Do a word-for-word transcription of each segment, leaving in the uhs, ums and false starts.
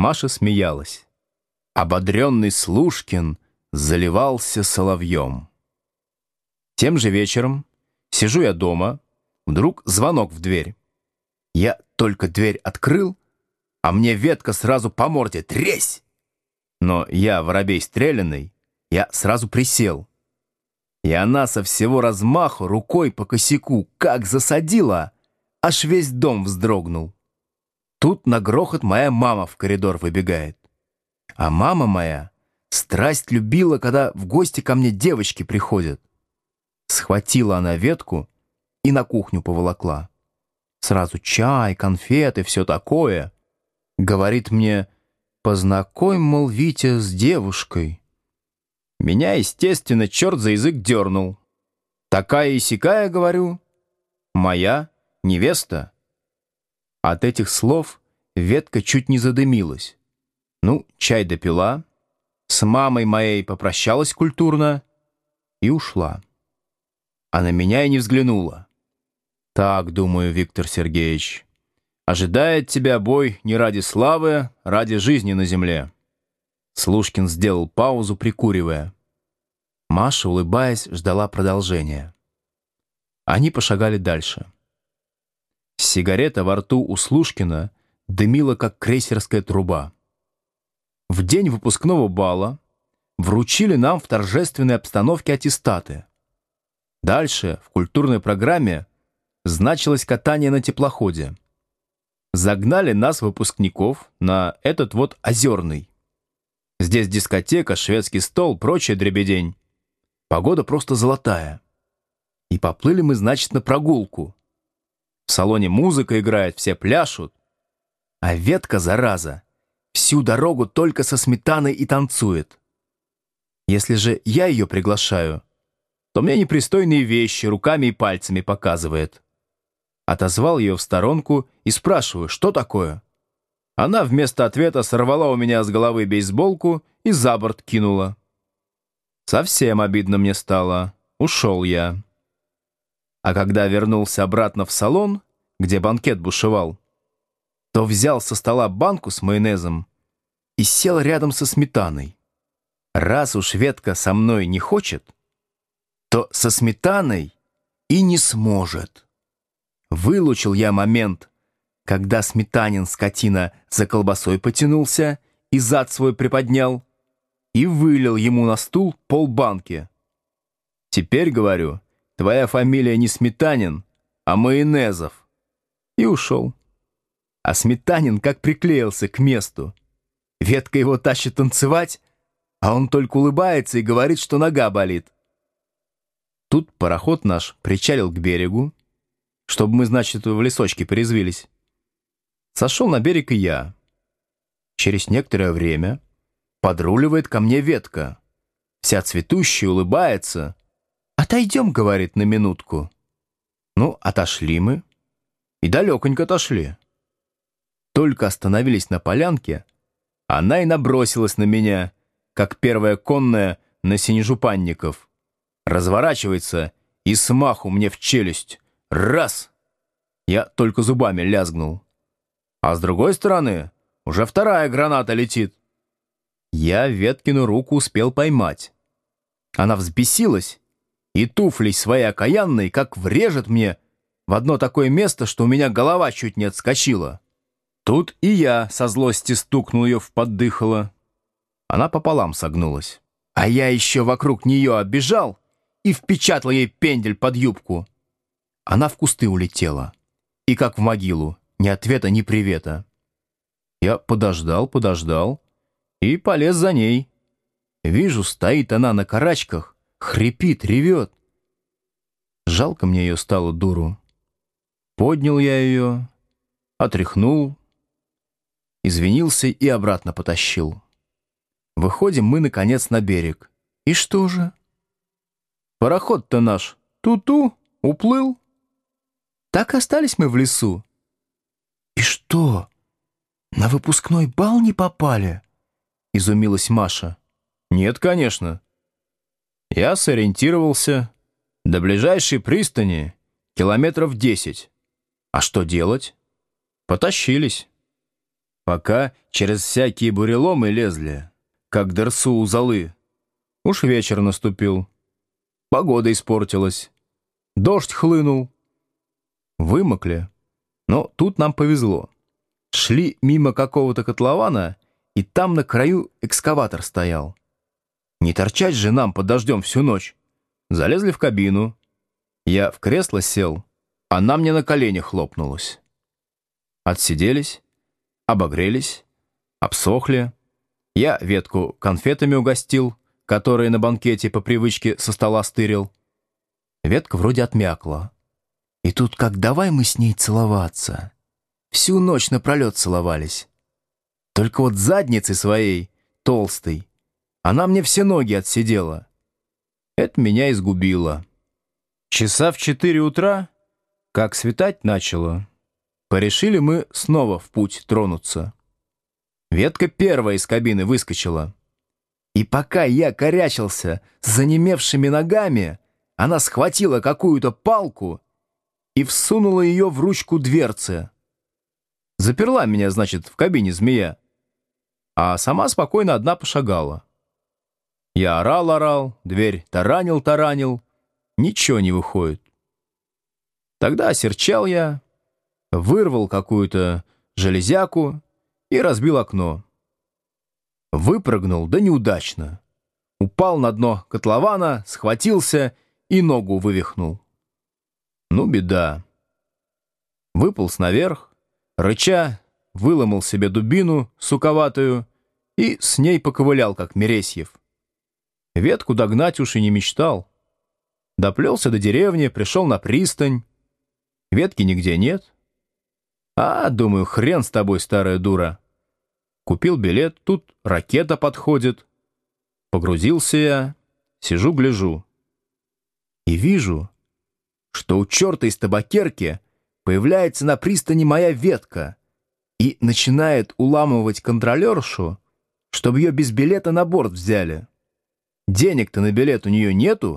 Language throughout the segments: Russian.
Маша смеялась. Ободренный Слушкин заливался соловьем. Тем же вечером сижу я дома, вдруг звонок в дверь. Я только дверь открыл, а мне ветка сразу по морде тресь. Но я, воробей стреляный, я сразу присел. И она со всего размаху рукой по косяку как засадила, аж весь дом вздрогнул. Тут на грохот моя мама в коридор выбегает. А мама моя страсть любила, когда в гости ко мне девочки приходят. Схватила она ветку и на кухню поволокла. Сразу чай, конфеты, все такое. Говорит мне: познакомь, мол, Витя, с девушкой. Меня, естественно, черт за язык дернул. Такая и сякая, говорю, моя невеста. От этих слов ветка чуть не задымилась. Ну, чай допила, с мамой моей попрощалась культурно и ушла. А на меня и не взглянула. Так, думаю, Виктор Сергеевич, ожидает тебя бой не ради славы, ради жизни на земле. Слушкин сделал паузу, прикуривая. Маша, улыбаясь, ждала продолжения. Они пошагали дальше. Сигарета во рту у Слушкина дымила, как крейсерская труба. В день выпускного бала вручили нам в торжественной обстановке аттестаты. Дальше в культурной программе значилось катание на теплоходе. Загнали нас, выпускников, на этот вот Озерный. Здесь дискотека, шведский стол, прочая дребедень. Погода просто золотая. И поплыли мы, значит, на прогулку. В салоне музыка играет, все пляшут. А ветка, зараза, всю дорогу только со сметаной и танцует. Если же я ее приглашаю, то мне непристойные вещи руками и пальцами показывает. Отозвал ее в сторонку и спрашиваю, что такое? Она вместо ответа сорвала у меня с головы бейсболку и за борт кинула. Совсем обидно мне стало. Ушел я. А когда вернулся обратно в салон, где банкет бушевал, то взял со стола банку с майонезом и сел рядом со сметаной. Раз уж ветка со мной не хочет, то со сметаной и не сможет. Вылучил я момент, когда сметанин, скотина, за колбасой потянулся и зад свой приподнял, и вылил ему на стул полбанки. Теперь, говорю, твоя фамилия не Сметанин, а Майонезов. И ушел. А Сметанин как приклеился к месту. Ветка его тащит танцевать, а он только улыбается и говорит, что нога болит. Тут пароход наш причалил к берегу, чтобы мы, значит, в лесочке порезвились. Сошел на берег и я. Через некоторое время подруливает ко мне ветка. Вся цветущая, улыбается. «Отойдем», — говорит, — «на минутку». Ну, отошли мы. И далеконько отошли. Только остановились на полянке, она и набросилась на меня, как первая конная на синежупанников. Разворачивается и смаху мне в челюсть. Раз! Я только зубами лязгнул. А с другой стороны уже вторая граната летит. Я Веткину руку успел поймать. Она взбесилась и туфлей своей окаянной как врежет мне в одно такое место, что у меня голова чуть не отскочила. Тут и я со злости стукнул ее в поддыхало. Она пополам согнулась. А я еще вокруг нее оббежал и впечатал ей пендель под юбку. Она в кусты улетела. И как в могилу. Ни ответа, ни привета. Я подождал, подождал и полез за ней. Вижу, стоит она на карачках, хрипит, ревет. Жалко мне ее стало, дуру. Поднял я ее, отряхнул, извинился и обратно потащил. Выходим мы, наконец, на берег. И что же? Пароход-то наш ту-ту, уплыл. Так остались мы в лесу. И что, на выпускной бал не попали? Изумилась Маша. Нет, конечно. Я сориентировался. До ближайшей пристани километров десять. А что делать? Потащились. пока через всякие буреломы лезли, как дерсу у золы. Уж вечер наступил. Погода испортилась. Дождь хлынул. Вымокли. Но тут нам повезло. Шли мимо какого-то котлована, и там на краю экскаватор стоял. Не торчать же нам под дождем всю ночь. Залезли в кабину. Я в кресло сел, она мне на колени хлопнулась. Отсиделись, обогрелись, обсохли. Я ветку конфетами угостил, которые на банкете по привычке со стола стырил. Ветка вроде отмякла. И тут как давай мы с ней целоваться. Всю ночь напролет целовались. Только вот задницей своей, толстой, она мне все ноги отсидела. Это меня изгубило. Часа в четыре утра, как светать начало, порешили мы снова в путь тронуться. Ветка первая из кабины выскочила. И пока я корячился с занемевшими ногами, она схватила какую-то палку и всунула ее в ручку дверцы. Заперла меня, значит, в кабине змея, а сама спокойно одна пошагала. Я орал-орал, дверь таранил-таранил, ничего не выходит. Тогда осерчал я, вырвал какую-то железяку и разбил окно. Выпрыгнул, да неудачно. Упал на дно котлована, схватился и ногу вывихнул. Ну, беда. Выполз наверх, рыча, выломал себе дубину суковатую и с ней поковылял, как Мересьев. Ветку догнать уж и не мечтал. Доплелся до деревни, пришел на пристань. Ветки нигде нет. А, думаю, хрен с тобой, старая дура. Купил билет, тут ракета подходит. Погрузился я, сижу-гляжу. И вижу, что у черта из табакерки появляется на пристани моя ветка и начинает уламывать контролершу, чтобы ее без билета на борт взяли. Денег-то на билет у нее нету.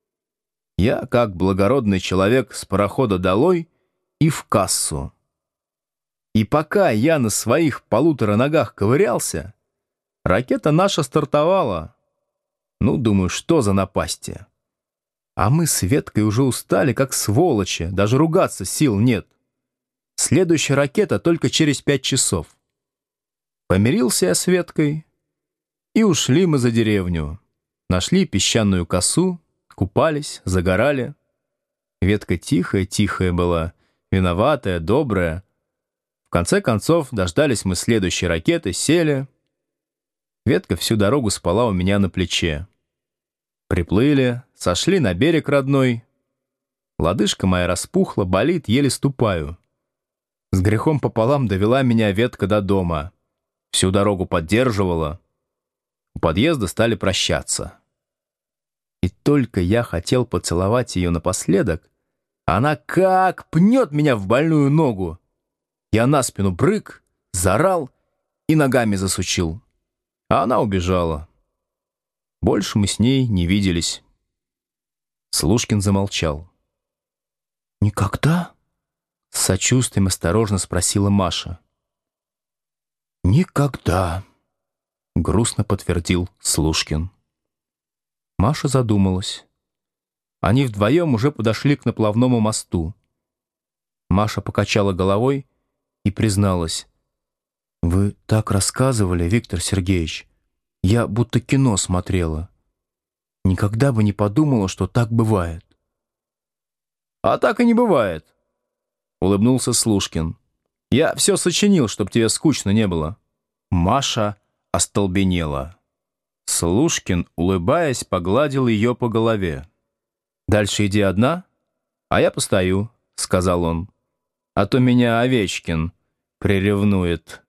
Я, как благородный человек, с парохода долой и в кассу. И пока я на своих полутора ногах ковырялся, ракета наша стартовала. Ну, думаю, что за напасти? А мы с Веткой уже устали, как сволочи, даже ругаться сил нет. Следующая ракета только через пять часов. Помирился я с Веткой, и ушли мы за деревню. Нашли песчаную косу, купались, загорали. Ветка тихая-тихая была, виноватая, добрая. В конце концов дождались мы следующей ракеты, сели. Ветка всю дорогу спала у меня на плече. Приплыли, сошли на берег родной. Лодыжка моя распухла, болит, еле ступаю. С грехом пополам довела меня Ветка до дома. Всю дорогу поддерживала. У подъезда стали прощаться. И только я хотел поцеловать ее напоследок, она как пнет меня в больную ногу. Я на спину брык, заорал и ногами засучил. А она убежала. Больше мы с ней не виделись. Слушкин замолчал. «Никогда?» — с сочувствием осторожно спросила Маша. «Никогда», — грустно подтвердил Слушкин. Маша задумалась. Они вдвоем уже подошли к наплавному мосту. Маша покачала головой и призналась. «Вы так рассказывали, Виктор Сергеевич, я будто кино смотрела. Никогда бы не подумала, что так бывает». «А так и не бывает», — улыбнулся Слушкин. «Я все сочинил, чтоб тебе скучно не было». Маша остолбенела. Слушкин, улыбаясь, погладил ее по голове. «Дальше иди одна, а я постою», — сказал он. «А то меня Овечкин приревнует».